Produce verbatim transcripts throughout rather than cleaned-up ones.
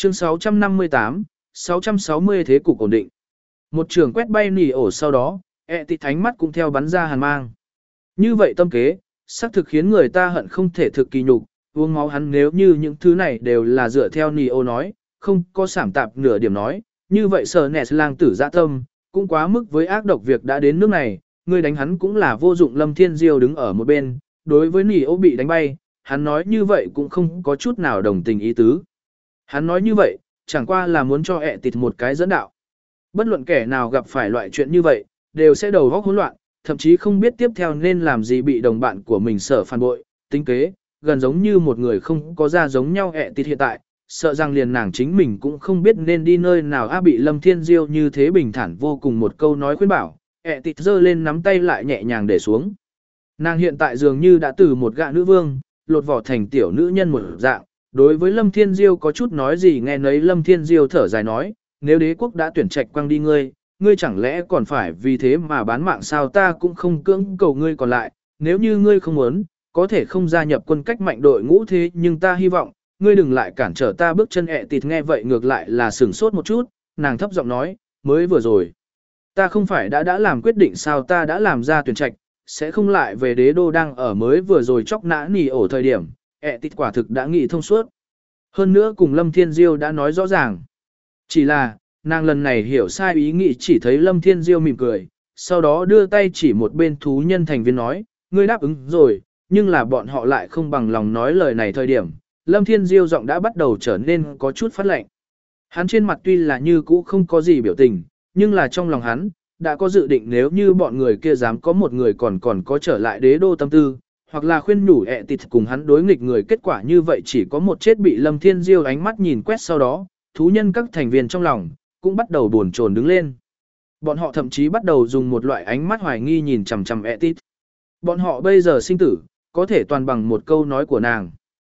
Chương sáu trăm năm mươi tám, sáu trăm sáu mươi thế cục ổn định. Một trường quét bay nỉ ổ sau đó, ẹ tịt thánh mắt cũng theo bắn ra hàn mang. Như vậy tâm kế, xác thực khiến người ta hận không thể thực kỳ nhục, uống máu hắn nếu như những thứ này đều là dựa theo nỉ ổ nói, không có sảm tạp nửa điểm nói, như vậy sờ nẹt lang tử dạ tâm, cũng quá mức với ác độc việc đã đến nước này, người đánh hắn cũng là vô dụng. Lâm Thiên Diêu đứng ở một bên, đối với nỉ ổ bị đánh bay, hắn nói như vậy cũng không có chút nào đồng tình ý tứ. Hắn nói như vậy, chẳng qua là muốn cho ẹ tịt một cái dẫn đạo. Bất luận kẻ nào gặp phải loại chuyện như vậy, đều sẽ đầu óc hỗn loạn, thậm chí không biết tiếp theo nên làm gì, bị đồng bạn của mình sở phản bội, tính kế, gần giống như một người không có da giống nhau. Ẹ tịt hiện tại, sợ rằng liền nàng chính mình cũng không biết nên đi nơi nào. A bị Lâm Thiên Diêu như thế bình thản vô cùng một câu nói khuyên bảo, ẹ tịt giơ lên nắm tay lại nhẹ nhàng để xuống. Nàng hiện tại dường như đã từ một gã nữ vương, lột vỏ thành tiểu nữ nhân một dạng. Đối với Lâm Thiên Diêu có chút nói gì nghe nấy. Lâm Thiên Diêu thở dài nói, nếu đế quốc đã tuyển trạch quang đi ngươi, ngươi chẳng lẽ còn phải vì thế mà bán mạng sao? Ta cũng không cưỡng cầu ngươi còn lại, nếu như ngươi không muốn, có thể không gia nhập quân cách mạnh đội ngũ, thế nhưng ta hy vọng, ngươi đừng lại cản trở ta bước chân. Ẹ tịt nghe vậy ngược lại là sửng sốt một chút, nàng thấp giọng nói, mới vừa rồi, ta không phải đã đã làm quyết định sao? Ta đã làm ra tuyển trạch, sẽ không lại về đế đô. Đang ở mới vừa rồi chóc nã nỉ ổ thời điểm, ẹ tịt quả thực đã nghĩ thông suốt. Hơn nữa cùng Lâm Thiên Diêu đã nói rõ ràng. Chỉ là, nàng lần này hiểu sai ý nghĩ, chỉ thấy Lâm Thiên Diêu mỉm cười, sau đó đưa tay chỉ một bên thú nhân thành viên nói, ngươi đáp ứng rồi, nhưng là bọn họ lại không bằng lòng nói lời này. Thời điểm, Lâm Thiên Diêu giọng đã bắt đầu trở nên có chút phát lạnh. Hắn trên mặt tuy là như cũ không có gì biểu tình, nhưng là trong lòng hắn, đã có dự định nếu như bọn người kia dám có một người còn còn có trở lại đế đô tâm tư, hoặc là khuyên nhủ ẹ tịt cùng hắn đối nghịch người, kết quả như vậy chỉ có một chết. Bị Lâm Thiên Diêu ánh mắt nhìn quét sau đó, thú nhân các thành viên trong lòng, cũng bắt đầu buồn chồn đứng lên. Bọn họ thậm chí bắt đầu dùng một loại ánh mắt hoài nghi nhìn chằm chằm ẹ tịt. Bọn họ bây giờ sinh tử, có thể toàn bằng một câu nói của nàng.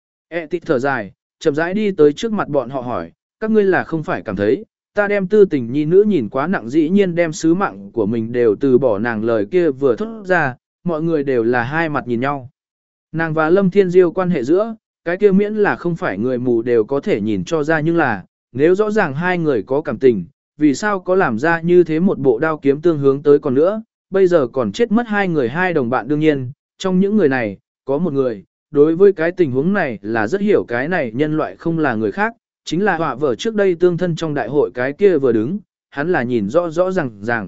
ẹ tịt thở dài, chậm rãi đi tới trước mặt bọn họ hỏi, các ngươi là không phải cảm thấy, ta đem tư tình nhi nữ nhìn quá nặng, dĩ nhiên đem sứ mạng của mình đều từ bỏ? Nàng lời kia vừa thốt ra, mọi người đều là hai mặt nhìn nhau. Nàng và Lâm Thiên Diêu quan hệ giữa, cái kia miễn là không phải người mù đều có thể nhìn cho ra, nhưng là, nếu rõ ràng hai người có cảm tình, vì sao có làm ra như thế một bộ đao kiếm tương hướng tới? Còn nữa, bây giờ còn chết mất hai người, hai đồng bạn. Đương nhiên, trong những người này, có một người, đối với cái tình huống này là rất hiểu, cái này nhân loại không là người khác, chính là họa vở trước đây tương thân trong đại hội cái kia vừa đứng, hắn là nhìn rõ rõ ràng ràng.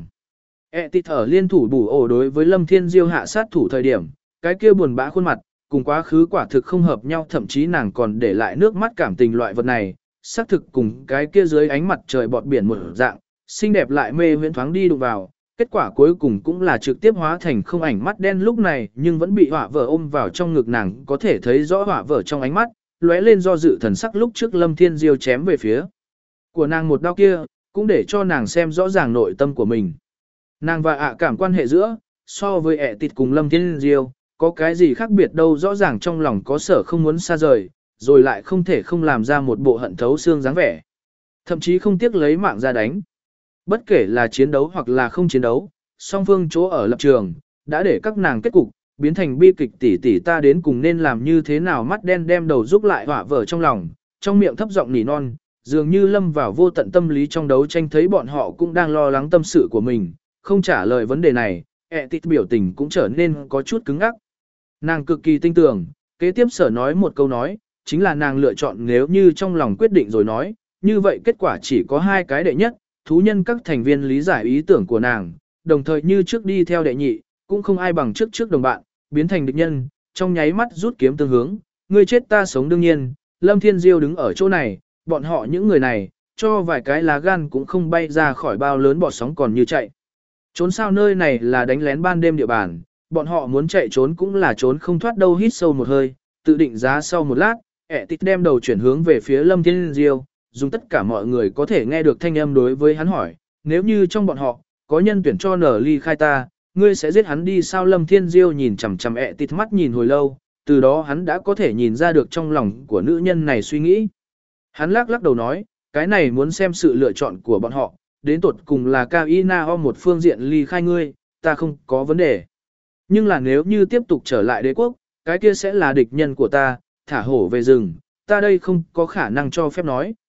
E tịt ở liên thủ bù ổ đối với Lâm Thiên Diêu hạ sát thủ thời điểm, cái kia buồn bã khuôn mặt, cùng quá khứ quả thực không hợp nhau, thậm chí nàng còn để lại nước mắt cảm tình. Loại vật này, xác thực cùng cái kia dưới ánh mặt trời bọt biển một dạng, xinh đẹp lại mê huyễn thoáng đi đụng vào, kết quả cuối cùng cũng là trực tiếp hóa thành không ảnh mắt đen. Lúc này nhưng vẫn bị họa vợ ôm vào trong ngực, nàng có thể thấy rõ họa vợ trong ánh mắt lóe lên do dự thần sắc. Lúc trước Lâm Thiên Diêu chém về phía của nàng một đao kia, cũng để cho nàng xem rõ ràng nội tâm của mình. Nàng và ạ cảm quan hệ giữa, so với ẹ tịt cùng Lâm Thiên Diêu, có cái gì khác biệt đâu? Rõ ràng trong lòng có sở không muốn xa rời, rồi lại không thể không làm ra một bộ hận thấu xương dáng vẻ. Thậm chí không tiếc lấy mạng ra đánh. Bất kể là chiến đấu hoặc là không chiến đấu, song phương chỗ ở lập trường, đã để các nàng kết cục, biến thành bi kịch. Tỷ tỷ ta đến cùng nên làm như thế nào? Mắt đen đem đầu giúp lại họa vở trong lòng, trong miệng thấp giọng nỉ non, dường như lâm vào vô tận tâm lý trong đấu tranh. Thấy bọn họ cũng đang lo lắng tâm sự của mình, không trả lời vấn đề này, ẹ tịt biểu tình cũng trở nên có chút cứng ngắc. Nàng cực kỳ tinh tường, kế tiếp sở nói một câu nói, chính là nàng lựa chọn nếu như trong lòng quyết định rồi nói, như vậy kết quả chỉ có hai cái: đệ nhất, thú nhân các thành viên lý giải ý tưởng của nàng, đồng thời như trước đi theo đệ nhị, cũng không ai bằng trước trước đồng bạn, biến thành địch nhân, trong nháy mắt rút kiếm tương hướng, ngươi chết ta sống. Đương nhiên, Lâm Thiên Diêu đứng ở chỗ này, bọn họ những người này, cho vài cái lá gan cũng không bay ra khỏi bao lớn bọt sóng còn như chạy. Trốn sao? Nơi này là đánh lén ban đêm địa bàn, bọn họ muốn chạy trốn cũng là trốn không thoát đâu. Hít sâu một hơi, tự định giá sau một lát, ẹ tịt đem đầu chuyển hướng về phía Lâm Thiên Diêu, dùng tất cả mọi người có thể nghe được thanh âm đối với hắn hỏi, nếu như trong bọn họ, có nhân tuyển cho nở ly khai ta, ngươi sẽ giết hắn đi sao? Lâm Thiên Diêu nhìn chằm chằm ẹ tịt mắt nhìn hồi lâu, từ đó hắn đã có thể nhìn ra được trong lòng của nữ nhân này suy nghĩ. Hắn lắc lắc đầu nói, cái này muốn xem sự lựa chọn của bọn họ, đến tột cùng là Kainao một phương diện ly khai ngươi, ta không có vấn đề. Nhưng là nếu như tiếp tục trở lại đế quốc, cái kia sẽ là địch nhân của ta, thả hổ về rừng, ta đây không có khả năng cho phép nói,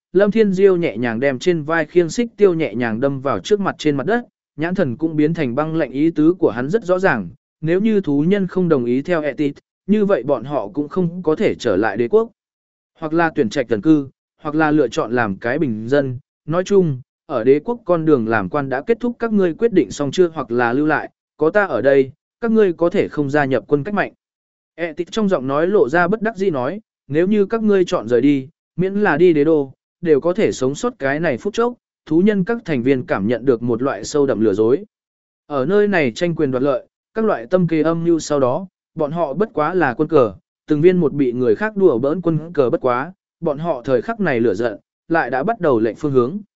Lâm Thiên Diêu nhẹ nhàng đem trên vai khiêng xích tiêu nhẹ nhàng đâm vào trước mặt trên mặt đất, nhãn thần cũng biến thành băng lạnh, ý tứ của hắn rất rõ ràng, nếu như thú nhân không đồng ý theo Etit, như vậy bọn họ cũng không có thể trở lại đế quốc. Hoặc là tuyển trạch tần cư, hoặc là lựa chọn làm cái bình dân, nói chung, ở đế quốc con đường làm quan đã kết thúc, các ngươi quyết định xong chưa, hoặc là lưu lại, có ta ở đây, các ngươi có thể không gia nhập quân cách mạnh. Etit trong giọng nói lộ ra bất đắc dĩ nói, nếu như các ngươi chọn rời đi, miễn là đi đế đô, đều có thể sống sót cái này phút chốc, thú nhân các thành viên cảm nhận được một loại sâu đậm lừa dối. Ở nơi này tranh quyền đoạt lợi, các loại tâm kế âm mưu sau đó, bọn họ bất quá là quân cờ, từng viên một bị người khác đùa bỡn quân cờ bất quá, bọn họ thời khắc này lửa giận, lại đã bắt đầu lệnh phương hướng.